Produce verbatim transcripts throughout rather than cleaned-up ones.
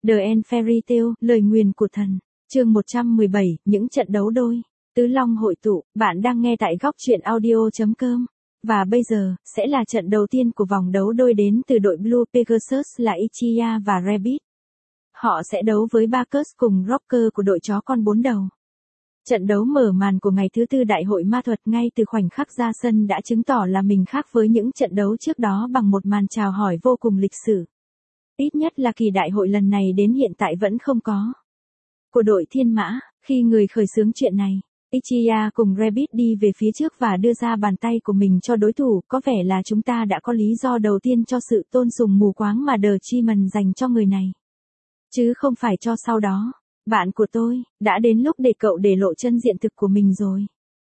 The End Fairy Tale, lời nguyền của thần. Chương một trăm mười bảy, những trận đấu đôi. Tứ Long hội tụ, bạn đang nghe tại góc truyện audio chấm com. Và bây giờ, sẽ là trận đầu tiên của vòng đấu đôi đến từ đội Blue Pegasus là Ichiya và Rabbit. Họ sẽ đấu với Bacchus cùng Rocker của đội chó con bốn đầu. Trận đấu mở màn của ngày thứ tư đại hội ma thuật ngay từ khoảnh khắc ra sân đã chứng tỏ là mình khác với những trận đấu trước đó bằng một màn chào hỏi vô cùng lịch sử. Ít nhất là kỳ đại hội lần này đến hiện tại vẫn không có. Của đội Thiên Mã, khi người khởi xướng chuyện này, Ichiya cùng Rabbit đi về phía trước và đưa ra bàn tay của mình cho đối thủ, có vẻ là chúng ta đã có lý do đầu tiên cho sự tôn sùng mù quáng mà The Chi-man dành cho người này. Chứ không phải cho sau đó. Bạn của tôi, đã đến lúc để cậu để lộ chân diện thực của mình rồi.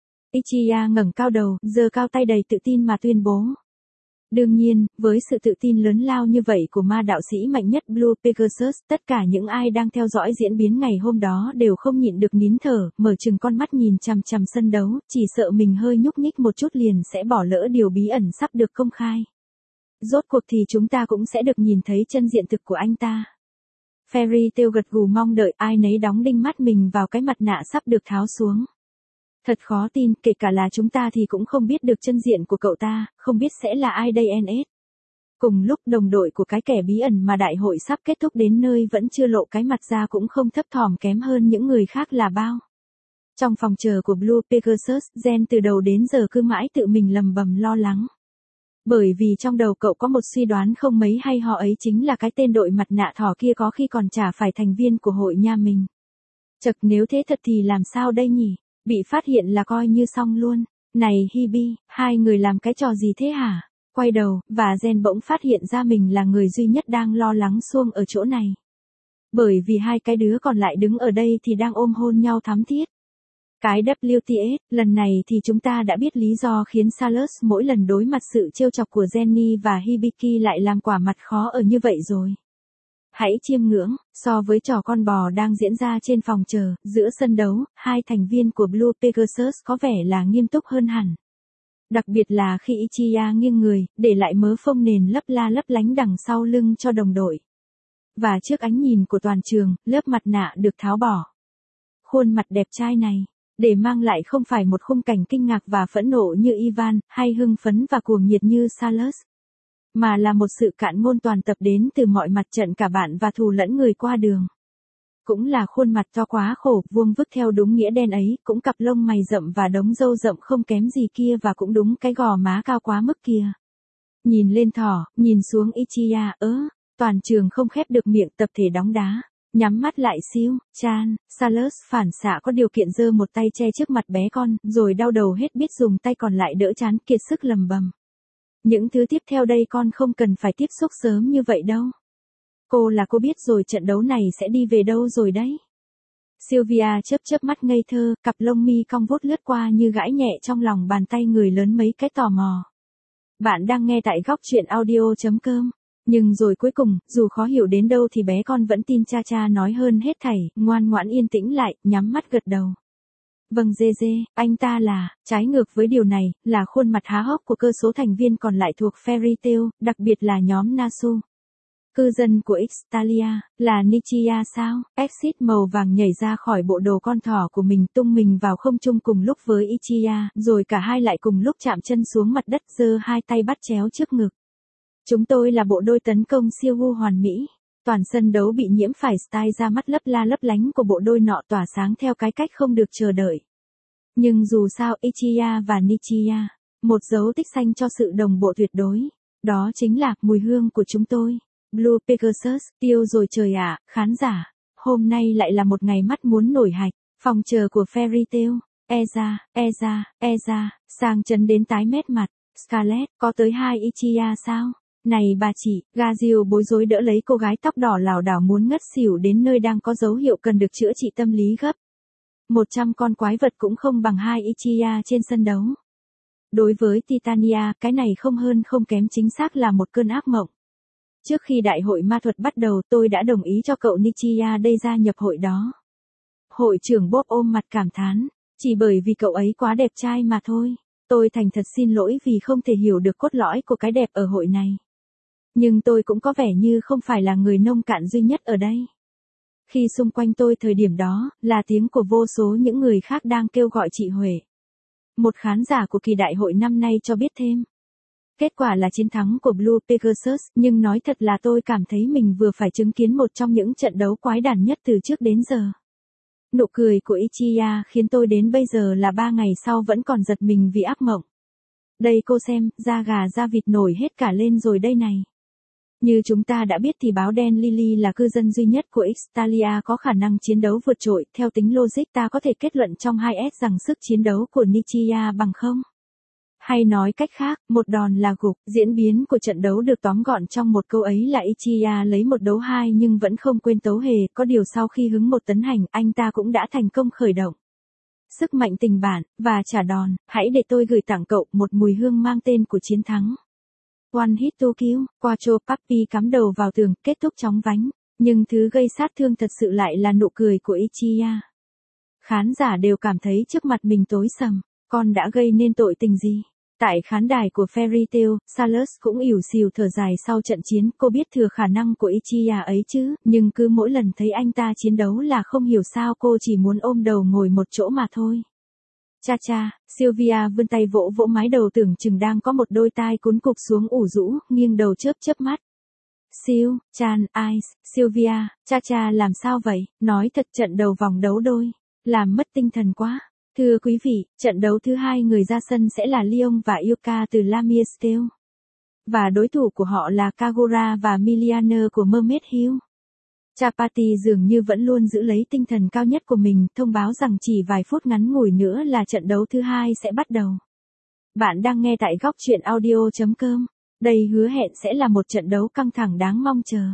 Ichiya ngẩng cao đầu, giơ cao tay đầy tự tin mà tuyên bố. Đương nhiên, với sự tự tin lớn lao như vậy của ma đạo sĩ mạnh nhất Blue Pegasus, tất cả những ai đang theo dõi diễn biến ngày hôm đó đều không nhịn được nín thở, mở trừng con mắt nhìn chằm chằm sân đấu, chỉ sợ mình hơi nhúc nhích một chút liền sẽ bỏ lỡ điều bí ẩn sắp được công khai. Rốt cuộc thì chúng ta cũng sẽ được nhìn thấy chân diện thực của anh ta. Fairy Tail gật gù mong đợi, ai nấy đóng đinh mắt mình vào cái mặt nạ sắp được tháo xuống. Thật khó tin, kể cả là chúng ta thì cũng không biết được chân diện của cậu ta, không biết sẽ là ai đây en ét. Cùng lúc đồng đội của cái kẻ bí ẩn mà đại hội sắp kết thúc đến nơi vẫn chưa lộ cái mặt ra cũng không thấp thỏm kém hơn những người khác là bao. Trong phòng chờ của Blue Pegasus, Zen từ đầu đến giờ cứ mãi tự mình lầm bầm lo lắng. Bởi vì trong đầu cậu có một suy đoán không mấy hay ho ấy chính là cái tên đội mặt nạ thỏ kia có khi còn chả phải thành viên của hội nhà mình. Chật nếu thế thật thì làm sao đây nhỉ? Bị phát hiện là coi như xong luôn. Này Hibi, hai người làm cái trò gì thế hả? Quay đầu, và Zen bỗng phát hiện ra mình là người duy nhất đang lo lắng xuông ở chỗ này. Bởi vì hai cái đứa còn lại đứng ở đây thì đang ôm hôn nhau thắm thiết. Cái vê tê ét, lần này thì chúng ta đã biết lý do khiến Salus mỗi lần đối mặt sự trêu chọc của Jenny và Hibiki lại làm quả mặt khó ở như vậy rồi. Hãy chiêm ngưỡng, so với trò con bò đang diễn ra trên phòng chờ, giữa sân đấu, hai thành viên của Blue Pegasus có vẻ là nghiêm túc hơn hẳn. Đặc biệt là khi Ichiya nghiêng người, để lại mớ phông nền lấp la lấp lánh đằng sau lưng cho đồng đội. Và trước ánh nhìn của toàn trường, lớp mặt nạ được tháo bỏ. Khuôn mặt đẹp trai này, để mang lại không phải một khung cảnh kinh ngạc và phẫn nộ như Ivan, hay hưng phấn và cuồng nhiệt như Salus. Mà là một sự cạn ngôn toàn tập đến từ mọi mặt trận cả bạn và thù lẫn người qua đường. Cũng là khuôn mặt to quá khổ, vuông vức theo đúng nghĩa đen ấy, cũng cặp lông mày rậm và đống râu rậm không kém gì kia và cũng đúng cái gò má cao quá mức kia. Nhìn lên thỏ, nhìn xuống Ichiya, ớ, toàn trường không khép được miệng tập thể đóng đá. Nhắm mắt lại siêu, Chan, Salus phản xạ có điều kiện giơ một tay che trước mặt bé con, rồi đau đầu hết biết dùng tay còn lại đỡ chán kiệt sức lầm bầm. Những thứ tiếp theo đây con không cần phải tiếp xúc sớm như vậy đâu. Cô là cô biết rồi trận đấu này sẽ đi về đâu rồi đấy. Sylvia chớp chớp mắt ngây thơ, cặp lông mi cong vút lướt qua như gãi nhẹ trong lòng bàn tay người lớn mấy cái tò mò. Bạn đang nghe tại góc truyện audio chấm com. Nhưng rồi cuối cùng, dù khó hiểu đến đâu thì bé con vẫn tin cha cha nói hơn hết thảy, ngoan ngoãn yên tĩnh lại, nhắm mắt gật đầu. Vâng dê dê, anh ta là, trái ngược với điều này, là khuôn mặt há hốc của cơ số thành viên còn lại thuộc Fairy Tail, đặc biệt là nhóm Nasu. Cư dân của Ixtalia, là Nichiya sao? Exit màu vàng nhảy ra khỏi bộ đồ con thỏ của mình tung mình vào không trung cùng lúc với Ichiya, rồi cả hai lại cùng lúc chạm chân xuống mặt đất giơ hai tay bắt chéo trước ngực. Chúng tôi là bộ đôi tấn công siêu wu hoàn mỹ. Toàn sân đấu bị nhiễm phải style ra mắt lấp la lấp lánh của bộ đôi nọ tỏa sáng theo cái cách không được chờ đợi. Nhưng dù sao Ichiya và Nichiya, một dấu tích xanh cho sự đồng bộ tuyệt đối. Đó chính là mùi hương của chúng tôi. Blue Pegasus, tiêu rồi trời ạ, khán giả. Hôm nay lại là một ngày mắt muốn nổi hạch. Phòng chờ của Fairy Tail. Eza, Eza, Eza, sang chấn đến tái mét mặt. Scarlett, có tới hai Ichiya sao? Này bà chị, Gazio bối rối đỡ lấy cô gái tóc đỏ lảo đảo muốn ngất xỉu đến nơi đang có dấu hiệu cần được chữa trị tâm lý gấp. Một trăm con quái vật cũng không bằng hai Ichiya trên sân đấu. Đối với Titania, cái này không hơn không kém chính xác là một cơn ác mộng. Trước khi đại hội ma thuật bắt đầu tôi đã đồng ý cho cậu Nichiya đây gia nhập hội đó. Hội trưởng Bob ôm mặt cảm thán, chỉ bởi vì cậu ấy quá đẹp trai mà thôi. Tôi thành thật xin lỗi vì không thể hiểu được cốt lõi của cái đẹp ở hội này. Nhưng tôi cũng có vẻ như không phải là người nông cạn duy nhất ở đây. Khi xung quanh tôi thời điểm đó, là tiếng của vô số những người khác đang kêu gọi chị Huệ. Một khán giả của kỳ đại hội năm nay cho biết thêm. Kết quả là chiến thắng của Blue Pegasus, nhưng nói thật là tôi cảm thấy mình vừa phải chứng kiến một trong những trận đấu quái đản nhất từ trước đến giờ. Nụ cười của Ichiya khiến tôi đến bây giờ là ba ngày sau vẫn còn giật mình vì ác mộng. Đây cô xem, da gà da vịt nổi hết cả lên rồi đây này. Như chúng ta đã biết thì báo đen Lily là cư dân duy nhất của Ixtalia có khả năng chiến đấu vượt trội, theo tính logic ta có thể kết luận trong hai S rằng sức chiến đấu của Nichiya bằng không. Hay nói cách khác, một đòn là gục, diễn biến của trận đấu được tóm gọn trong một câu ấy là Ichiya lấy một đấu hai nhưng vẫn không quên tấu hề, có điều sau khi hứng một tấn hành, anh ta cũng đã thành công khởi động sức mạnh tình bản, và trả đòn, hãy để tôi gửi tặng cậu một mùi hương mang tên của chiến thắng. One hit to kill, Quattro Papi cắm đầu vào tường, kết thúc chóng vánh, nhưng thứ gây sát thương thật sự lại là nụ cười của Ichiya. Khán giả đều cảm thấy trước mặt mình tối sầm, con đã gây nên tội tình gì? Tại khán đài của Fairy Tail, Salus cũng ỉu xìu thở dài sau trận chiến, cô biết thừa khả năng của Ichiya ấy chứ, nhưng cứ mỗi lần thấy anh ta chiến đấu là không hiểu sao cô chỉ muốn ôm đầu ngồi một chỗ mà thôi. Cha cha, Sylvia vươn tay vỗ vỗ mái đầu tưởng chừng đang có một đôi tai cúi cụp xuống ủ rũ, nghiêng đầu chớp chớp mắt. Sil, Chan, Ice, Sylvia, cha cha làm sao vậy, nói thật trận đầu vòng đấu đôi, làm mất tinh thần quá. Thưa quý vị, trận đấu thứ hai người ra sân sẽ là Leon và Yuka từ Lamia Steel. Và đối thủ của họ là Kagura và Milianer của Mermaid Hill. Chapati dường như vẫn luôn giữ lấy tinh thần cao nhất của mình, thông báo rằng chỉ vài phút ngắn ngủi nữa là trận đấu thứ hai sẽ bắt đầu. Bạn đang nghe tại góc truyện audio chấm com. Đây hứa hẹn sẽ là một trận đấu căng thẳng đáng mong chờ.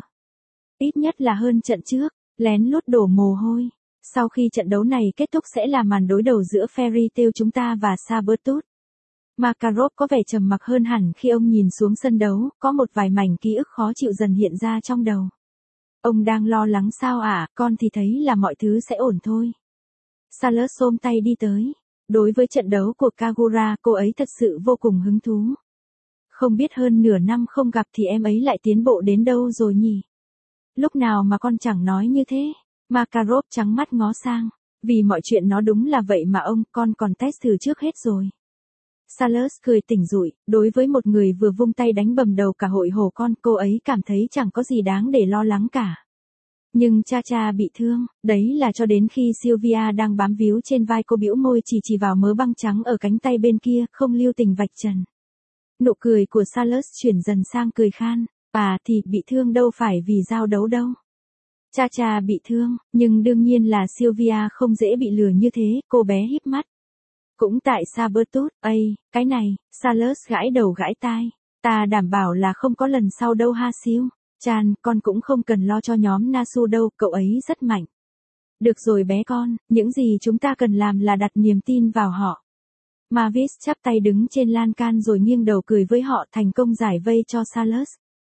Ít nhất là hơn trận trước, lén lút đổ mồ hôi. Sau khi trận đấu này kết thúc sẽ là màn đối đầu giữa Fairy Tail chúng ta và Sabretooth. Makarov có vẻ trầm mặc hơn hẳn khi ông nhìn xuống sân đấu, có một vài mảnh ký ức khó chịu dần hiện ra trong đầu. Ông đang lo lắng sao ạ, à? Con thì thấy là mọi thứ sẽ ổn thôi. Salus ôm tay đi tới. Đối với trận đấu của Kagura, cô ấy thật sự vô cùng hứng thú. Không biết hơn nửa năm không gặp thì em ấy lại tiến bộ đến đâu rồi nhỉ? Lúc nào mà con chẳng nói như thế? Makarov trắng mắt ngó sang. Vì mọi chuyện nó đúng là vậy mà ông, con còn test thử trước hết rồi. Salus cười tỉnh rụi, đối với một người vừa vung tay đánh bầm đầu cả hội hổ con, cô ấy cảm thấy chẳng có gì đáng để lo lắng cả. Nhưng cha cha bị thương, đấy là cho đến khi Sylvia đang bám víu trên vai cô bĩu môi chỉ chỉ vào mớ băng trắng ở cánh tay bên kia, không lưu tình vạch trần. Nụ cười của Salus chuyển dần sang cười khan, à thì bị thương đâu phải vì giao đấu đâu. Cha cha bị thương, nhưng đương nhiên là Sylvia không dễ bị lừa như thế, cô bé híp mắt. Cũng tại Sabretooth, ây, cái này, Salus gãi đầu gãi tai. Ta đảm bảo là không có lần sau đâu ha Sil. Chan, con cũng không cần lo cho nhóm Nasu đâu, cậu ấy rất mạnh. Được rồi bé con, những gì chúng ta cần làm là đặt niềm tin vào họ. Mavis chắp tay đứng trên lan can rồi nghiêng đầu cười với họ, thành công giải vây cho Salus.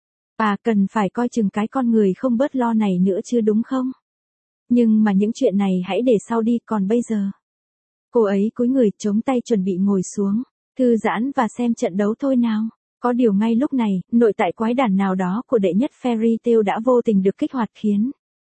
Bà cần phải coi chừng cái con người không bớt lo này nữa chứ đúng không? Nhưng mà những chuyện này hãy để sau đi, còn bây giờ. Cô ấy cúi người chống tay chuẩn bị ngồi xuống, thư giãn và xem trận đấu thôi nào. Có điều ngay lúc này, nội tại quái đản nào đó của đệ nhất Fairy Tail đã vô tình được kích hoạt khiến.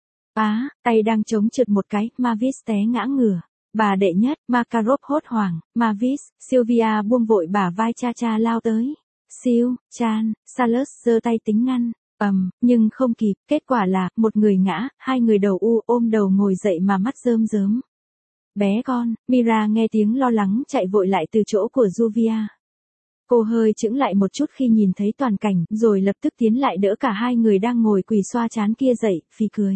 Á, tay đang chống trượt một cái, Mavis té ngã ngửa. Bà đệ nhất, Makarov hốt hoảng, Mavis, Sylvia buông vội bả vai cha cha lao tới. Sil, Chan, Salus giơ tay tính ngăn, ầm, um, nhưng không kịp, kết quả là, một người ngã, hai người đầu u ôm đầu ngồi dậy mà mắt rơm rớm. Bé con, Mira nghe tiếng lo lắng chạy vội lại từ chỗ của Juvia. Cô hơi chững lại một chút khi nhìn thấy toàn cảnh, rồi lập tức tiến lại đỡ cả hai người đang ngồi quỳ xoa trán kia dậy, phì cười.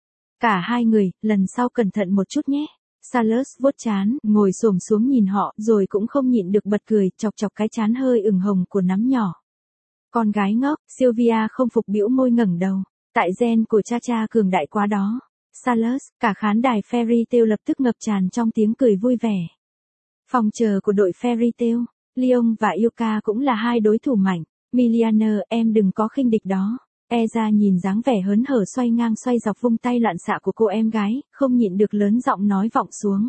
Cả hai người, lần sau cẩn thận một chút nhé. Salus vuốt trán, ngồi xổm xuống nhìn họ, rồi cũng không nhịn được bật cười, chọc chọc cái trán hơi ửng hồng của nắm nhỏ. Con gái ngốc, Sylvia không phục bĩu môi ngẩng đầu. Tại gen của cha cha cường đại quá đó. Salus, cả khán đài Fairy Tail lập tức ngập tràn trong tiếng cười vui vẻ. Phòng chờ của đội Fairy Tail, Leon và Yuka cũng là hai đối thủ mạnh. Milianer, em đừng có khinh địch đó. Eza nhìn dáng vẻ hớn hở xoay ngang xoay dọc vung tay loạn xạ của cô em gái, không nhịn được lớn giọng nói vọng xuống.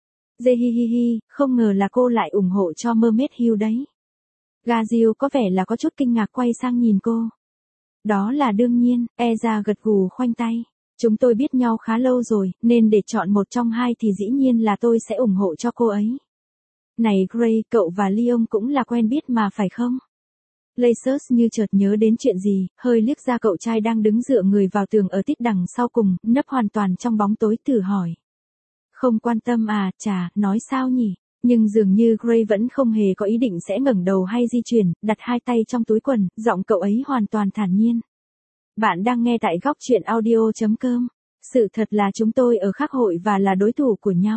Jehihihi, không ngờ là cô lại ủng hộ cho Mermaid Hill đấy. Gazil có vẻ là có chút kinh ngạc quay sang nhìn cô. Đó là đương nhiên, Eza gật gù khoanh tay. Chúng tôi biết nhau khá lâu rồi, nên để chọn một trong hai thì dĩ nhiên là tôi sẽ ủng hộ cho cô ấy. Này Gray, cậu và Leon cũng là quen biết mà phải không? Lacers như chợt nhớ đến chuyện gì, hơi liếc ra cậu trai đang đứng dựa người vào tường ở tít đằng sau cùng, nấp hoàn toàn trong bóng tối thử hỏi. Không quan tâm à, chà, nói sao nhỉ? Nhưng dường như Gray vẫn không hề có ý định sẽ ngẩng đầu hay di chuyển, đặt hai tay trong túi quần, giọng cậu ấy hoàn toàn thản nhiên. Bạn đang nghe tại góc truyện audio.com. Sự thật là chúng tôi ở khác hội và là đối thủ của nhau.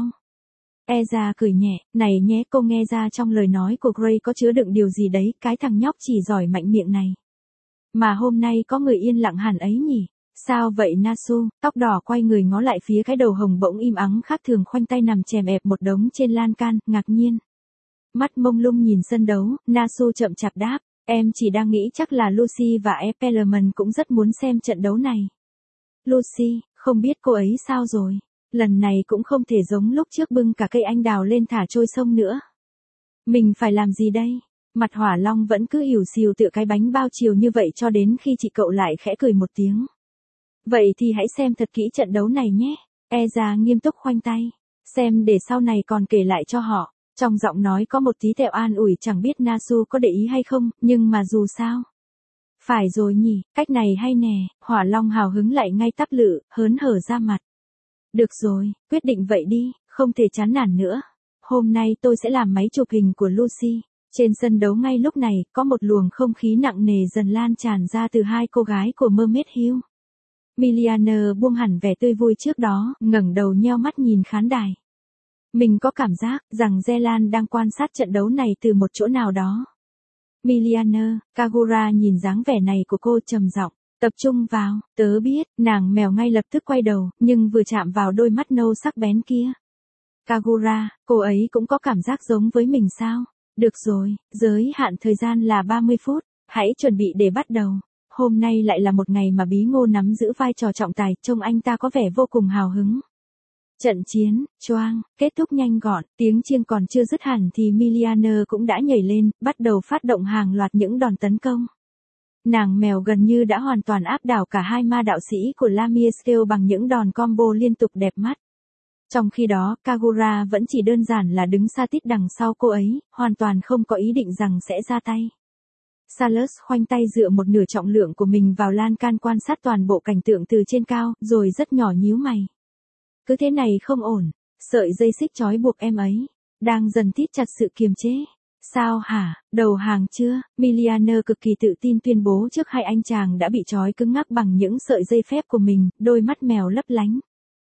Eza cười nhẹ, này nhé, cô nghe ra trong lời nói của Gray có chứa đựng điều gì đấy, cái thằng nhóc chỉ giỏi mạnh miệng này. Mà hôm nay có người yên lặng hẳn ấy nhỉ? Sao vậy Nasu? Tóc đỏ quay người ngó lại phía cái đầu hồng bỗng im ắng khác thường khoanh tay nằm chèm ẹp một đống trên lan can, ngạc nhiên. Mắt mông lung nhìn sân đấu, Nasu chậm chạp đáp, em chỉ đang nghĩ chắc là Lucy và Epelman cũng rất muốn xem trận đấu này. Lucy, không biết cô ấy sao rồi? Lần này cũng không thể giống lúc trước bưng cả cây anh đào lên thả trôi sông nữa. Mình phải làm gì đây? Mặt Hỏa Long vẫn cứ ỉu xìu tựa cái bánh bao chiều như vậy cho đến khi chị cậu lại khẽ cười một tiếng. Vậy thì hãy xem thật kỹ trận đấu này nhé. Eza nghiêm túc khoanh tay. Xem để sau này còn kể lại cho họ. Trong giọng nói có một tí tẹo an ủi, chẳng biết Nasu có để ý hay không, nhưng mà dù sao. Phải rồi nhỉ, cách này hay nè. Hỏa Long hào hứng lại ngay tắp lự, hớn hở ra mặt. Được rồi, quyết định vậy đi, không thể chán nản nữa. Hôm nay tôi sẽ làm máy chụp hình của Lucy. Trên sân đấu ngay lúc này, có một luồng không khí nặng nề dần lan tràn ra từ hai cô gái của Mermaid Hill. Miliana buông hẳn vẻ tươi vui trước đó, ngẩng đầu nheo mắt nhìn khán đài. Mình có cảm giác rằng Zelan đang quan sát trận đấu này từ một chỗ nào đó. Miliana, Kagura nhìn dáng vẻ này của cô trầm giọng. Tập trung vào, tớ biết, nàng mèo ngay lập tức quay đầu, nhưng vừa chạm vào đôi mắt nâu sắc bén kia. Kagura, cô ấy cũng có cảm giác giống với mình sao? Được rồi, giới hạn thời gian là ba mươi phút, hãy chuẩn bị để bắt đầu. Hôm nay lại là một ngày mà Bí Ngô nắm giữ vai trò trọng tài, trông anh ta có vẻ vô cùng hào hứng. Trận chiến, choang, kết thúc nhanh gọn, tiếng chiêng còn chưa dứt hẳn thì Miliana cũng đã nhảy lên, bắt đầu phát động hàng loạt những đòn tấn công. Nàng mèo gần như đã hoàn toàn áp đảo cả hai ma đạo sĩ của Lamia Scale bằng những đòn combo liên tục đẹp mắt. Trong khi đó, Kagura vẫn chỉ đơn giản là đứng xa tít đằng sau cô ấy, hoàn toàn không có ý định rằng sẽ ra tay. Salus khoanh tay dựa một nửa trọng lượng của mình vào lan can quan sát toàn bộ cảnh tượng từ trên cao, rồi rất nhỏ nhíu mày. Cứ thế này không ổn, sợi dây xích trói buộc em ấy, đang dần thít chặt sự kiềm chế. Sao hả, đầu hàng chưa? Miliana cực kỳ tự tin tuyên bố trước hai anh chàng đã bị trói cứng ngắc bằng những sợi dây phép của mình, đôi mắt mèo lấp lánh.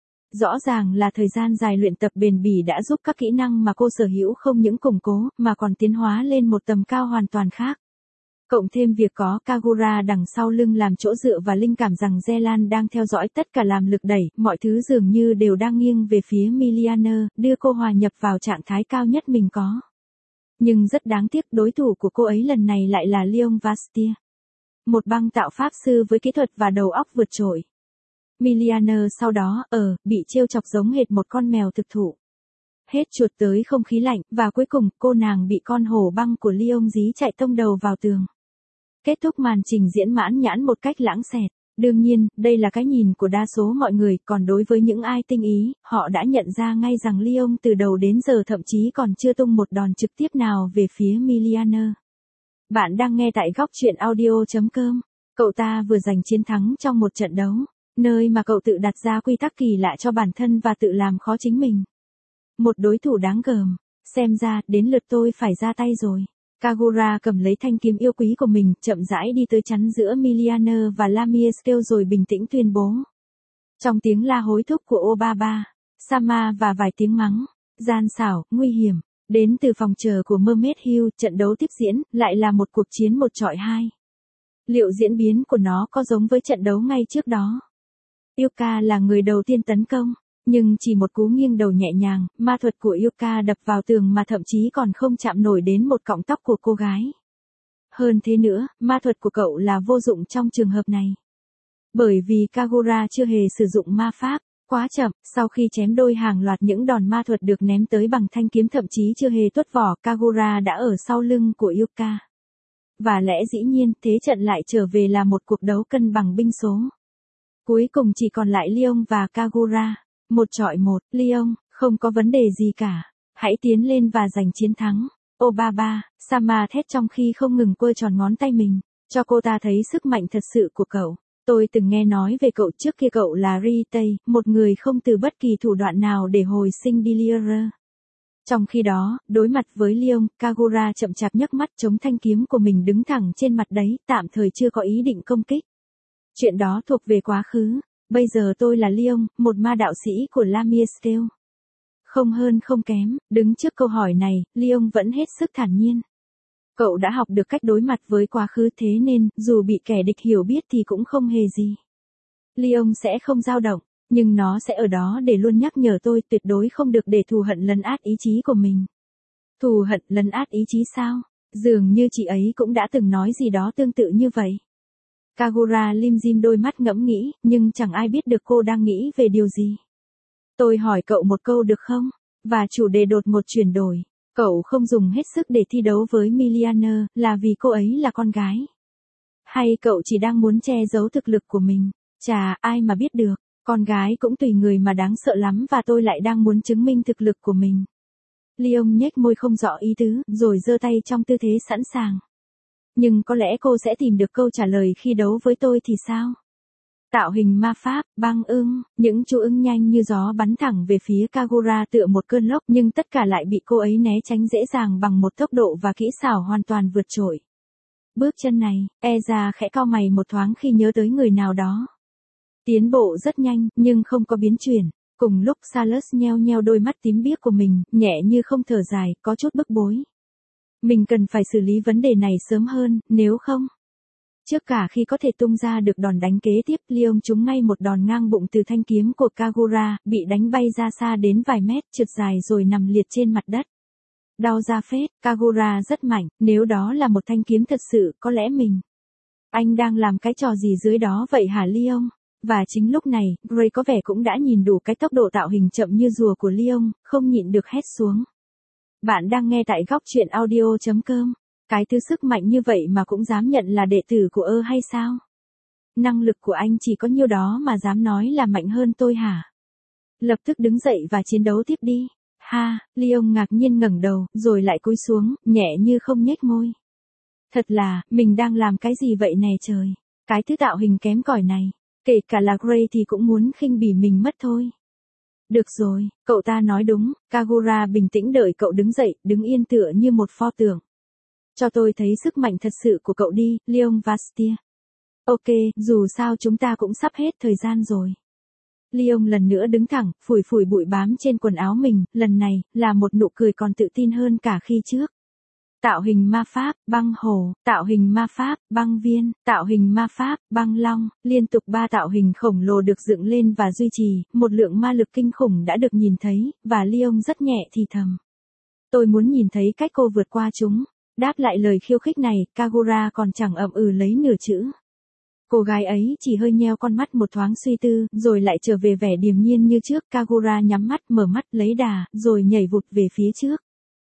Rõ ràng là thời gian dài luyện tập bền bỉ đã giúp các kỹ năng mà cô sở hữu không những củng cố, mà còn tiến hóa lên một tầm cao hoàn toàn khác. Cộng thêm việc có Kagura đằng sau lưng làm chỗ dựa và linh cảm rằng Zelan đang theo dõi tất cả làm lực đẩy, mọi thứ dường như đều đang nghiêng về phía Miliana, đưa cô hòa nhập vào trạng thái cao nhất mình có. Nhưng rất đáng tiếc đối thủ của cô ấy lần này lại là Leon Vastia. Một băng tạo pháp sư với kỹ thuật và đầu óc vượt trội. Miliana sau đó, ở, bị trêu chọc giống hệt một con mèo thực thụ. Hết chuột tới không khí lạnh, và cuối cùng, cô nàng bị con hổ băng của Leon dí chạy tông đầu vào tường. Kết thúc màn trình diễn mãn nhãn một cách lãng xẹt. Đương nhiên, đây là cái nhìn của đa số mọi người, còn đối với những ai tinh ý, họ đã nhận ra ngay rằng Leon từ đầu đến giờ thậm chí còn chưa tung một đòn trực tiếp nào về phía Miliana. Bạn đang nghe tại góc truyện audio.com. Cậu ta vừa giành chiến thắng trong một trận đấu, nơi mà cậu tự đặt ra quy tắc kỳ lạ cho bản thân và tự làm khó chính mình. Một đối thủ đáng gờm. Xem ra, đến lượt tôi phải ra tay rồi. Kagura cầm lấy thanh kiếm yêu quý của mình, chậm rãi đi tới chắn giữa Miliana và Lamia Scale rồi bình tĩnh tuyên bố. Trong tiếng la hối thúc của Obaba, Sama và vài tiếng mắng, gian xảo, nguy hiểm, đến từ phòng chờ của Mermaid Hill, trận đấu tiếp diễn, lại là một cuộc chiến một chọi hai. Liệu diễn biến của nó có giống với trận đấu ngay trước đó? Yuka là người đầu tiên tấn công. Nhưng chỉ một cú nghiêng đầu nhẹ nhàng, ma thuật của Yuka đập vào tường mà thậm chí còn không chạm nổi đến một cọng tóc của cô gái. Hơn thế nữa, ma thuật của cậu là vô dụng trong trường hợp này. Bởi vì Kagura chưa hề sử dụng ma pháp, quá chậm, sau khi chém đôi hàng loạt những đòn ma thuật được ném tới bằng thanh kiếm thậm chí chưa hề tuốt vỏ, Kagura đã ở sau lưng của Yuka. Và lẽ dĩ nhiên, thế trận lại trở về là một cuộc đấu cân bằng binh số. Cuối cùng chỉ còn lại Leon và Kagura. Một chọi một, Leon, không có vấn đề gì cả. Hãy tiến lên và giành chiến thắng. Ô ba ba, Sama thét trong khi không ngừng quơ tròn ngón tay mình, cho cô ta thấy sức mạnh thật sự của cậu. Tôi từng nghe nói về cậu trước kia, cậu là Ritei, một người không từ bất kỳ thủ đoạn nào để hồi sinh Delier. Trong khi đó, đối mặt với Leon, Kagura chậm chạp nhấc mắt chống thanh kiếm của mình đứng thẳng trên mặt đấy, tạm thời chưa có ý định công kích. Chuyện đó thuộc về quá khứ, bây giờ tôi là Leon, một ma đạo sĩ của Lamiestel. Không hơn không kém, đứng trước câu hỏi này, Leon vẫn hết sức thản nhiên. Cậu đã học được cách đối mặt với quá khứ, thế nên, dù bị kẻ địch hiểu biết thì cũng không hề gì. Leon sẽ không dao động, nhưng nó sẽ ở đó để luôn nhắc nhở tôi tuyệt đối không được để thù hận lấn át ý chí của mình. Thù hận lấn át ý chí sao? Dường như chị ấy cũng đã từng nói gì đó tương tự như vậy. Kagura lim dim đôi mắt ngẫm nghĩ, nhưng chẳng ai biết được cô đang nghĩ về điều gì. Tôi hỏi cậu một câu được không? Và chủ đề đột ngột chuyển đổi. Cậu không dùng hết sức để thi đấu với Miliana, là vì cô ấy là con gái. Hay cậu chỉ đang muốn che giấu thực lực của mình? Chà, ai mà biết được, con gái cũng tùy người mà đáng sợ lắm, và tôi lại đang muốn chứng minh thực lực của mình. Leon nhếch môi không rõ ý tứ, rồi giơ tay trong tư thế sẵn sàng. Nhưng có lẽ cô sẽ tìm được câu trả lời khi đấu với tôi thì sao? Tạo hình ma pháp, băng ưng, những chú ưng nhanh như gió bắn thẳng về phía Kagura tựa một cơn lốc, nhưng tất cả lại bị cô ấy né tránh dễ dàng bằng một tốc độ và kỹ xảo hoàn toàn vượt trội. Bước chân này, Eza khẽ cau mày một thoáng khi nhớ tới người nào đó. Tiến bộ rất nhanh, nhưng không có biến chuyển. Cùng lúc Salus nheo nheo đôi mắt tím biếc của mình, nhẹ như không thở dài, có chút bức bối. Mình cần phải xử lý vấn đề này sớm hơn, nếu không. Trước cả khi có thể tung ra được đòn đánh kế tiếp, Leon trúng ngay một đòn ngang bụng từ thanh kiếm của Kagura, bị đánh bay ra xa đến vài mét, trượt dài rồi nằm liệt trên mặt đất. Đau ra phết, Kagura rất mạnh, nếu đó là một thanh kiếm thật sự, có lẽ mình. Anh đang làm cái trò gì dưới đó vậy hả Leon? Và chính lúc này, Gray có vẻ cũng đã nhìn đủ cái tốc độ tạo hình chậm như rùa của Leon, không nhịn được hét xuống. Bạn đang nghe tại góc truyện audio chấm com. Cái thứ sức mạnh như vậy mà cũng dám nhận là đệ tử của ơ hay sao? Năng lực của anh chỉ có nhiêu đó mà dám nói là mạnh hơn tôi hả? Lập tức đứng dậy và chiến đấu tiếp đi. Ha, Leon ngạc nhiên ngẩng đầu, rồi lại cúi xuống, nhẹ như không nhếch môi. Thật là, mình đang làm cái gì vậy nè trời? Cái thứ tạo hình kém cỏi này, kể cả là Gray thì cũng muốn khinh bỉ mình mất thôi. Được rồi, cậu ta nói đúng, Kagura bình tĩnh đợi cậu đứng dậy, đứng yên tựa như một pho tượng. Cho tôi thấy sức mạnh thật sự của cậu đi, Leon Vastia. Ok, dù sao chúng ta cũng sắp hết thời gian rồi. Leon lần nữa đứng thẳng, phủi phủi bụi bám trên quần áo mình, lần này, là một nụ cười còn tự tin hơn cả khi trước. Tạo hình ma pháp, băng hồ, tạo hình ma pháp, băng viên, tạo hình ma pháp, băng long, liên tục ba tạo hình khổng lồ được dựng lên và duy trì, một lượng ma lực kinh khủng đã được nhìn thấy, và Leon rất nhẹ thì thầm. Tôi muốn nhìn thấy cách cô vượt qua chúng. Đáp lại lời khiêu khích này, Kagura còn chẳng ậm ừ lấy nửa chữ. Cô gái ấy chỉ hơi nheo con mắt một thoáng suy tư, rồi lại trở về vẻ điềm nhiên như trước. Kagura nhắm mắt, mở mắt, lấy đà, rồi nhảy vụt về phía trước.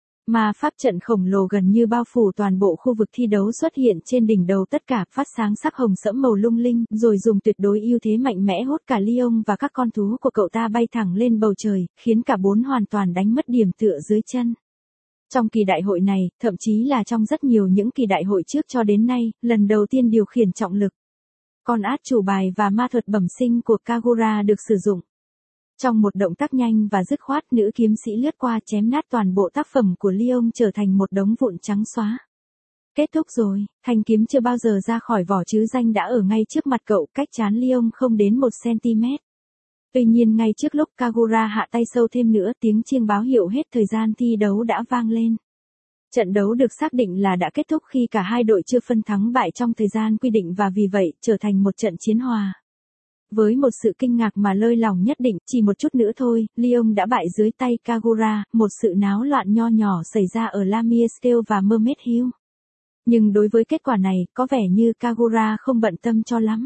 Ma pháp trận khổng lồ gần như bao phủ toàn bộ khu vực thi đấu xuất hiện trên đỉnh đầu tất cả, phát sáng sắc hồng sẫm màu lung linh, rồi dùng tuyệt đối ưu thế mạnh mẽ hốt cả Leon và các con thú của cậu ta bay thẳng lên bầu trời, khiến cả bốn hoàn toàn đánh mất điểm tựa dưới chân. Trong kỳ đại hội này, thậm chí là trong rất nhiều những kỳ đại hội trước cho đến nay, lần đầu tiên điều khiển trọng lực. Con át chủ bài và ma thuật bẩm sinh của Kagura được sử dụng. Trong một động tác nhanh và dứt khoát, nữ kiếm sĩ lướt qua chém nát toàn bộ tác phẩm của Leon trở thành một đống vụn trắng xóa. Kết thúc rồi, thanh kiếm chưa bao giờ ra khỏi vỏ chứ danh đã ở ngay trước mặt cậu, cách trán Leon không đến một centimet. Tuy nhiên ngay trước lúc Kagura hạ tay sâu thêm nữa, tiếng chiêng báo hiệu hết thời gian thi đấu đã vang lên. Trận đấu được xác định là đã kết thúc khi cả hai đội chưa phân thắng bại trong thời gian quy định và vì vậy trở thành một trận chiến hòa. Với một sự kinh ngạc mà lơi lỏng nhất định, chỉ một chút nữa thôi, Leon đã bại dưới tay Kagura, một sự náo loạn nho nhỏ xảy ra ở Lamiestel và Mermaid Hill. Nhưng đối với kết quả này, có vẻ như Kagura không bận tâm cho lắm.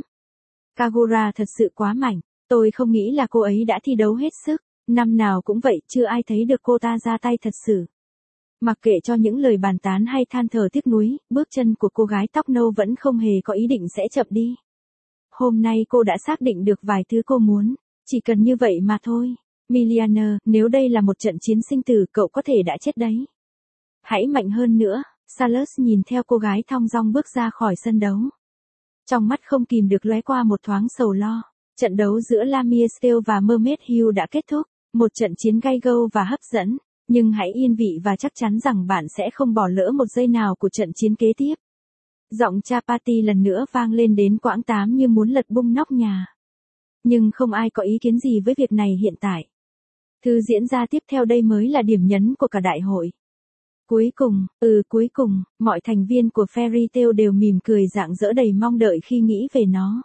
Kagura thật sự quá mạnh, tôi không nghĩ là cô ấy đã thi đấu hết sức, năm nào cũng vậy, chưa ai thấy được cô ta ra tay thật sự. Mặc kệ cho những lời bàn tán hay than thở tiếc nuối, bước chân của cô gái tóc nâu vẫn không hề có ý định sẽ chậm đi. hôm nay cô đã xác định được vài thứ cô muốn. Chỉ cần như vậy mà thôi. Millionaire, nếu đây là một trận chiến sinh tử, cậu có thể đã chết đấy. Hãy mạnh hơn nữa. Salas nhìn theo cô gái thong dong bước ra khỏi sân đấu. Trong mắt không kìm được lóe qua một thoáng sầu lo. Trận đấu giữa Lamia Steel và Mermaid Hill đã kết thúc. Một trận chiến gay go và hấp dẫn. Nhưng hãy yên vị và chắc chắn rằng bạn sẽ không bỏ lỡ một giây nào của trận chiến kế tiếp. Giọng Chapati lần nữa vang lên đến quãng tám như muốn lật bung nóc nhà. Nhưng không ai có ý kiến gì với việc này hiện tại. Thứ diễn ra tiếp theo đây mới là điểm nhấn của cả đại hội. Cuối cùng, ừ cuối cùng, mọi thành viên của Fairy Tail đều mỉm cười rạng rỡ đầy mong đợi khi nghĩ về nó.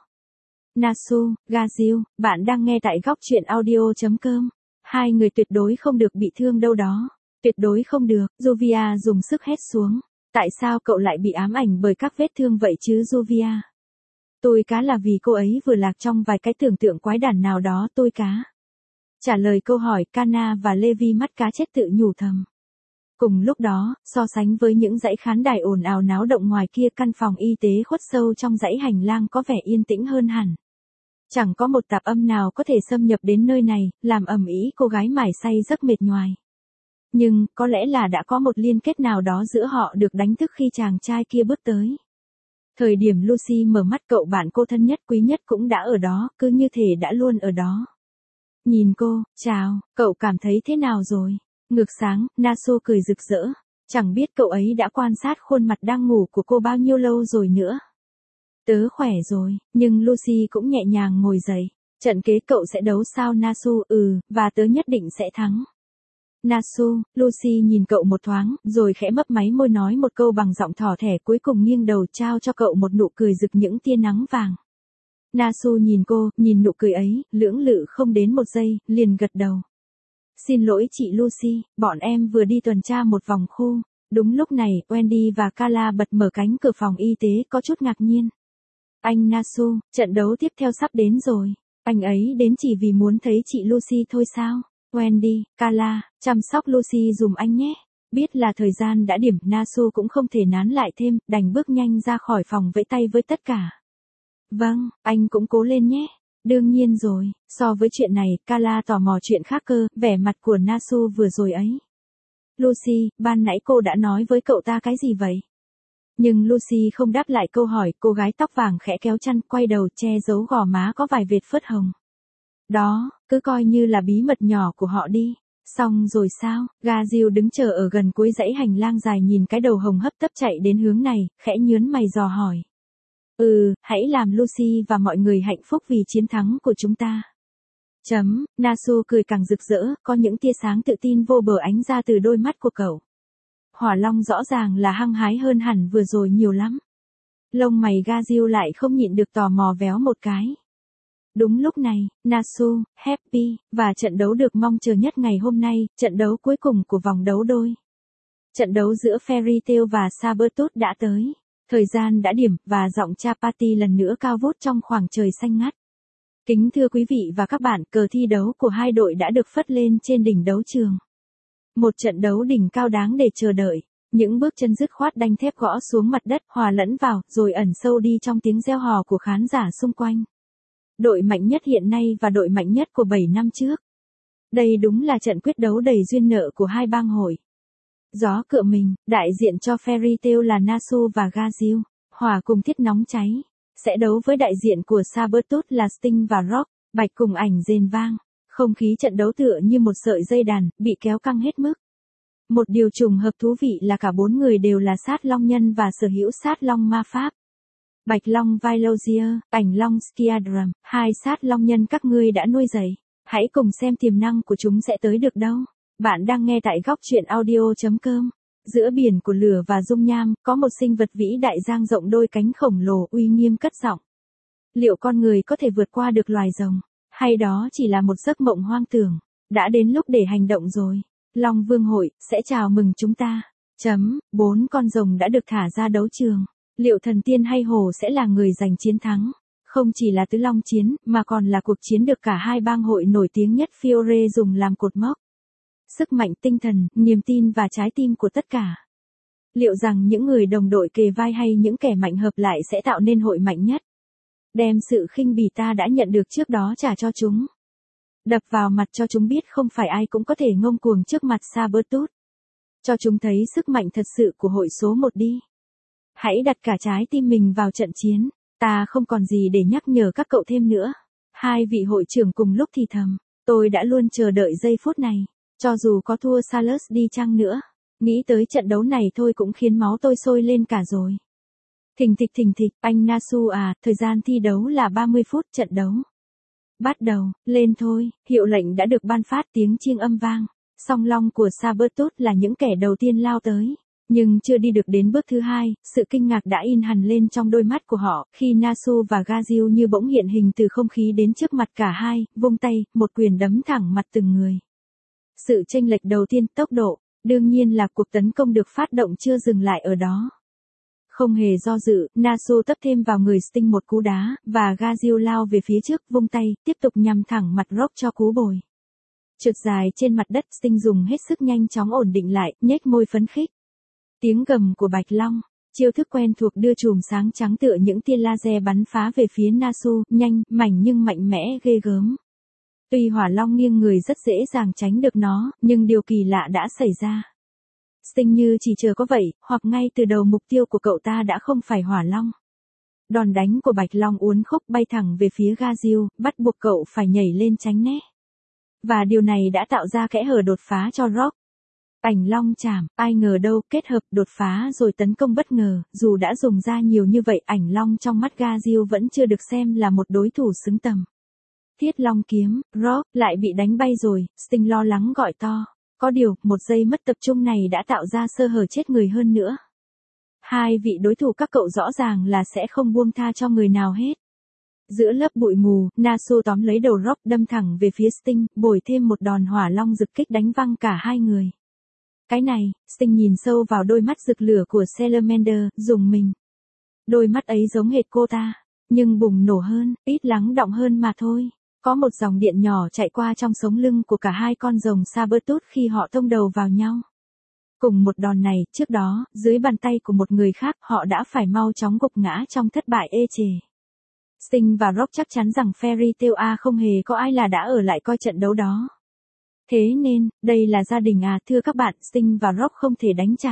Nasu, Gazil, bạn đang nghe tại góc truyện audio chấm com. Hai người tuyệt đối không được bị thương đâu đó. Tuyệt đối không được, Juvia dùng sức hét xuống. Tại sao cậu lại bị ám ảnh bởi các vết thương vậy chứ Juvia? Tôi cá là vì cô ấy vừa lạc trong vài cái tưởng tượng quái đản nào đó tôi cá. Trả lời câu hỏi, Kana và Levi mắt cá chết tự nhủ thầm. Cùng lúc đó, so sánh với những dãy khán đài ồn ào náo động ngoài kia, căn phòng y tế khuất sâu trong dãy hành lang có vẻ yên tĩnh hơn hẳn. Chẳng có một tạp âm nào có thể xâm nhập đến nơi này, làm ầm ĩ cô gái mải say giấc mệt nhoài. Nhưng, có lẽ là đã có một liên kết nào đó giữa họ được đánh thức khi chàng trai kia bước tới. Thời điểm Lucy mở mắt, cậu bạn cô thân nhất quý nhất cũng đã ở đó, cứ như thể đã luôn ở đó. Nhìn cô, chào, cậu cảm thấy thế nào rồi? Ngược sáng, Nasu cười rực rỡ. Chẳng biết cậu ấy đã quan sát khuôn mặt đang ngủ của cô bao nhiêu lâu rồi nữa. Tớ khỏe rồi, nhưng Lucy cũng nhẹ nhàng ngồi dậy. Trận kế cậu sẽ đấu sao Nasu? Ừ, và tớ nhất định sẽ thắng. Nasu, Lucy nhìn cậu một thoáng, rồi khẽ mấp máy môi nói một câu bằng giọng thỏ thẻ, cuối cùng nghiêng đầu trao cho cậu một nụ cười rực những tia nắng vàng. Nasu nhìn cô, nhìn nụ cười ấy, lưỡng lự không đến một giây, liền gật đầu. Xin lỗi chị Lucy, bọn em vừa đi tuần tra một vòng khu. Đúng lúc này, Wendy và Kala bật mở cánh cửa phòng y tế có chút ngạc nhiên. Anh Nasu, trận đấu tiếp theo sắp đến rồi. Anh ấy đến chỉ vì muốn thấy chị Lucy thôi sao? Wendy, Kala, chăm sóc Lucy dùm anh nhé. Biết là thời gian đã điểm, Nasu cũng không thể nán lại thêm, đành bước nhanh ra khỏi phòng vẫy tay với tất cả. Vâng, anh cũng cố lên nhé. Đương nhiên rồi, so với chuyện này, Kala tò mò chuyện khác cơ, vẻ mặt của Nasu vừa rồi ấy. Lucy, ban nãy cô đã nói với cậu ta cái gì vậy? Nhưng Lucy không đáp lại câu hỏi, cô gái tóc vàng khẽ kéo chăn, quay đầu che giấu gò má có vài vệt phớt hồng. Đó, cứ coi như là bí mật nhỏ của họ đi. Xong rồi sao? Gazil đứng chờ ở gần cuối dãy hành lang dài nhìn cái đầu hồng hấp tấp chạy đến hướng này, khẽ nhớn mày dò hỏi. Ừ, hãy làm Lucy và mọi người hạnh phúc vì chiến thắng của chúng ta. Chấm, Nasu cười càng rực rỡ, có những tia sáng tự tin vô bờ ánh ra từ đôi mắt của cậu. Hỏa Long rõ ràng là hăng hái hơn hẳn vừa rồi nhiều lắm. Lông mày Gazil lại không nhịn được tò mò véo một cái. Đúng lúc này, Nasu, Happy, và trận đấu được mong chờ nhất ngày hôm nay, trận đấu cuối cùng của vòng đấu đôi. Trận đấu giữa Fairy Tail và Sabertooth đã tới. Thời gian đã điểm, và giọng Chapati lần nữa cao vút trong khoảng trời xanh ngắt. Kính thưa quý vị và các bạn, cờ thi đấu của hai đội đã được phất lên trên đỉnh đấu trường. Một trận đấu đỉnh cao đáng để chờ đợi. Những bước chân dứt khoát đanh thép gõ xuống mặt đất, hòa lẫn vào, rồi ẩn sâu đi trong tiếng reo hò của khán giả xung quanh. Đội mạnh nhất hiện nay và đội mạnh nhất của bảy năm trước. Đây đúng là trận quyết đấu đầy duyên nợ của hai bang hội. Gió cựa mình, đại diện cho Fairy Tail là Nasu và Gazil, hòa cùng thiết nóng cháy. Sẽ đấu với đại diện của Sabertooth là Sting và Rock, bạch cùng ảnh rền vang. Không khí trận đấu tựa như một sợi dây đàn, bị kéo căng hết mức. Một điều trùng hợp thú vị là cả bốn người đều là sát long nhân và sở hữu sát long ma pháp. Bạch long Vilozier, ảnh long Skiadram, hai sát long nhân các ngươi đã nuôi dạy. Hãy cùng xem tiềm năng của chúng sẽ tới được đâu. Bạn đang nghe tại góc truyện audio chấm com. Giữa biển của lửa và dung nham, có một sinh vật vĩ đại dang rộng đôi cánh khổng lồ uy nghiêm cất giọng. Liệu con người có thể vượt qua được loài rồng? Hay đó chỉ là một giấc mộng hoang tưởng? Đã đến lúc để hành động rồi. Long Vương hội, sẽ chào mừng chúng ta. Chấm, bốn con rồng đã được thả ra đấu trường. Liệu thần tiên hay hổ sẽ là người giành chiến thắng? Không chỉ là tứ long chiến, mà còn là cuộc chiến được cả hai bang hội nổi tiếng nhất Fiore dùng làm cột mốc. Sức mạnh tinh thần, niềm tin và trái tim của tất cả. Liệu rằng những người đồng đội kề vai hay những kẻ mạnh hợp lại sẽ tạo nên hội mạnh nhất? Đem sự khinh bỉ ta đã nhận được trước đó trả cho chúng. Đập vào mặt cho chúng biết không phải ai cũng có thể ngông cuồng trước mặt Sabretooth. Cho chúng thấy sức mạnh thật sự của hội số một đi. Hãy đặt cả trái tim mình vào trận chiến. Ta không còn gì để nhắc nhở các cậu thêm nữa. Hai vị hội trưởng cùng lúc thì thầm. Tôi đã luôn chờ đợi giây phút này. Cho dù có thua Salus đi chăng nữa. Nghĩ tới trận đấu này thôi cũng khiến máu tôi sôi lên cả rồi. Thình thịch thình thịch, anh Nasu à, thời gian thi đấu là ba mươi phút, trận đấu. Bắt đầu, lên thôi, hiệu lệnh đã được ban phát, tiếng chiêng âm vang. Song long của Sabretooth là những kẻ đầu tiên lao tới. Nhưng chưa đi được đến bước thứ hai, sự kinh ngạc đã in hẳn lên trong đôi mắt của họ, khi Nasu và Gaziu như bỗng hiện hình từ không khí đến trước mặt cả hai, vung tay, một quyền đấm thẳng mặt từng người. Sự chênh lệch đầu tiên, tốc độ, đương nhiên là cuộc tấn công được phát động chưa dừng lại ở đó. Không hề do dự, Nasu tấp thêm vào người Sting một cú đá, và Gaziu lao về phía trước, vung tay, tiếp tục nhằm thẳng mặt Rock cho cú bồi. Trượt dài trên mặt đất, Sting dùng hết sức nhanh chóng ổn định lại, nhếch môi phấn khích. Tiếng gầm của Bạch Long, chiêu thức quen thuộc đưa chùm sáng trắng tựa những tia laser bắn phá về phía Nasu, nhanh, mảnh nhưng mạnh mẽ ghê gớm. Tuy Hỏa Long nghiêng người rất dễ dàng tránh được nó, nhưng điều kỳ lạ đã xảy ra. Sting như chỉ chờ có vậy, hoặc ngay từ đầu mục tiêu của cậu ta đã không phải Hỏa Long. Đòn đánh của Bạch Long uốn khúc bay thẳng về phía Gaziu, bắt buộc cậu phải nhảy lên tránh né. Và điều này đã tạo ra kẽ hở đột phá cho Rock. Ảnh long chạm, ai ngờ đâu, kết hợp đột phá rồi tấn công bất ngờ, dù đã dùng ra nhiều như vậy, ảnh long trong mắt Gaziu vẫn chưa được xem là một đối thủ xứng tầm. Thiết long kiếm, Rock, lại bị đánh bay rồi, Sting lo lắng gọi to. Có điều, một giây mất tập trung này đã tạo ra sơ hở chết người hơn nữa. Hai vị đối thủ các cậu rõ ràng là sẽ không buông tha cho người nào hết. Giữa lớp bụi mù, Nasu tóm lấy đầu Rock đâm thẳng về phía Sting, bồi thêm một đòn hỏa long rực kích đánh văng cả hai người. Cái này, Sting nhìn sâu vào đôi mắt rực lửa của Salamander, rùng mình. Đôi mắt ấy giống hệt cô ta, nhưng bùng nổ hơn, ít lắng đọng hơn mà thôi. Có một dòng điện nhỏ chạy qua trong sống lưng của cả hai con rồng Sabretooth khi họ tông đầu vào nhau. Cùng một đòn này, trước đó, dưới bàn tay của một người khác, họ đã phải mau chóng gục ngã trong thất bại ê chề. Sting và Rock chắc chắn rằng Fairy Tail A không hề có ai là đã ở lại coi trận đấu đó. Thế nên, đây là gia đình à, thưa các bạn, Sting và Rock không thể đánh trả.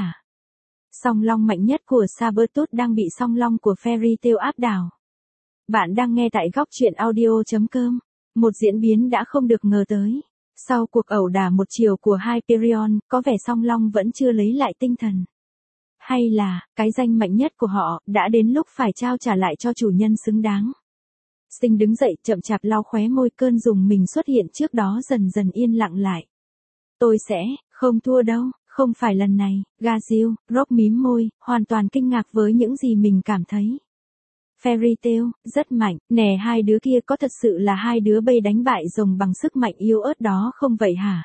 Song long mạnh nhất của Sabretooth đang bị song long của Fairy Tail áp đảo. Bạn đang nghe tại góc truyện audio chấm com. Một diễn biến đã không được ngờ tới. Sau cuộc ẩu đả một chiều của Hyperion, có vẻ song long vẫn chưa lấy lại tinh thần. Hay là, cái danh mạnh nhất của họ, đã đến lúc phải trao trả lại cho chủ nhân xứng đáng. Sting đứng dậy, chậm chạp lau khóe môi, cơn rùng mình xuất hiện trước đó dần dần yên lặng lại. Tôi sẽ, không thua đâu, không phải lần này, Gaziu, Rock mím môi, hoàn toàn kinh ngạc với những gì mình cảm thấy. Fairy Tail, rất mạnh, nè hai đứa kia có thật sự là hai đứa bay đánh bại rồng bằng sức mạnh yếu ớt đó không vậy hả?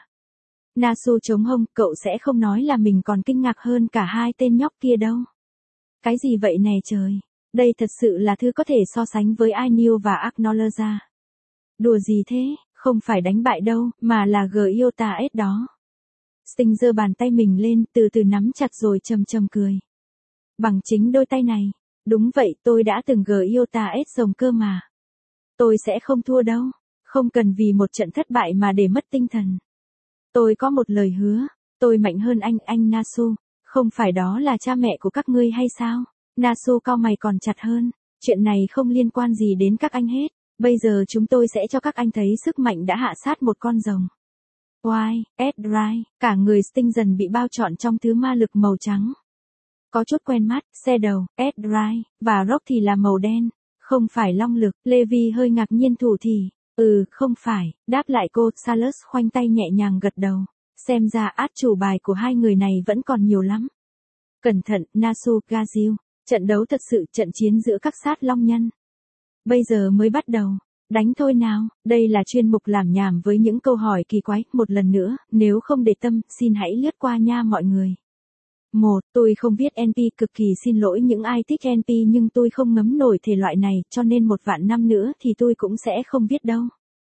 Nasu chống hông, cậu sẽ không nói là mình còn kinh ngạc hơn cả hai tên nhóc kia đâu. Cái gì vậy nè trời? Đây thật sự là thứ có thể so sánh với Ainil và Acknowledge. Đùa gì thế, không phải đánh bại đâu, mà là Giota S đó. Sting giơ bàn tay mình lên, từ từ nắm chặt rồi trầm trầm cười. Bằng chính đôi tay này. Đúng vậy, tôi đã từng Giota S rồng cơ mà. Tôi sẽ không thua đâu. Không cần vì một trận thất bại mà để mất tinh thần. Tôi có một lời hứa. Tôi mạnh hơn anh, anh Nasu. Không phải đó là cha mẹ của các ngươi hay sao? Nasu cau mày còn chặt hơn. Chuyện này không liên quan gì đến các anh hết. Bây giờ chúng tôi sẽ cho các anh thấy sức mạnh đã hạ sát một con rồng. Oai, Edrai, cả người Sting dần bị bao trọn trong thứ ma lực màu trắng. Có chút quen mắt, Shadow, Edrai, và Rock thì là màu đen. Không phải long lực, Levi hơi ngạc nhiên thủ thì. Ừ, không phải, đáp lại cô, Salus khoanh tay nhẹ nhàng gật đầu. Xem ra át chủ bài của hai người này vẫn còn nhiều lắm. Cẩn thận, Nasu, Gaziu, trận đấu thật sự, trận chiến giữa các sát long nhân. Bây giờ mới bắt đầu, đánh thôi nào, đây là chuyên mục làm nhảm với những câu hỏi kỳ quái, một lần nữa, nếu không để tâm, xin hãy lướt qua nha mọi người. Một, tôi không viết en pê, cực kỳ xin lỗi những ai thích en pê nhưng tôi không ngấm nổi thể loại này, cho nên một vạn năm nữa thì tôi cũng sẽ không viết đâu.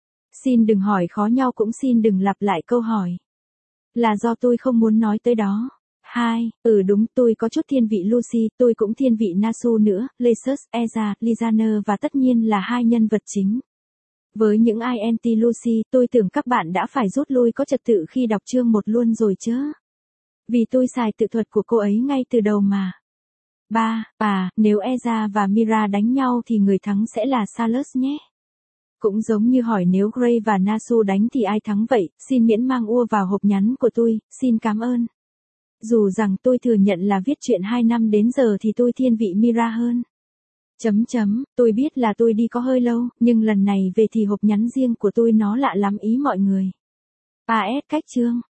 Xin đừng hỏi khó nhau, cũng xin đừng lặp lại câu hỏi. Là do tôi không muốn nói tới đó. hai. Ừ đúng, tôi có chút thiên vị Lucy, tôi cũng thiên vị Nasu nữa, Lexus, Eza, Lizana và tất nhiên là hai nhân vật chính. Với những ai anti-Lucy, tôi tưởng các bạn đã phải rút lui có trật tự khi đọc chương một luôn rồi chứ. Vì tôi xài tự thuật của cô ấy ngay từ đầu mà. ba. À, nếu Eza và Mira đánh nhau thì người thắng sẽ là Salus nhé. Cũng giống như hỏi nếu Gray và Nasu đánh thì ai thắng vậy, xin miễn mang ua vào hộp nhắn của tôi, xin cảm ơn. Dù rằng tôi thừa nhận là viết truyện hai năm đến giờ thì tôi thiên vị Mira hơn. Chấm chấm, tôi biết là tôi đi có hơi lâu, nhưng lần này về thì hộp nhắn riêng của tôi nó lạ lắm ý mọi người. pê ét cách chương.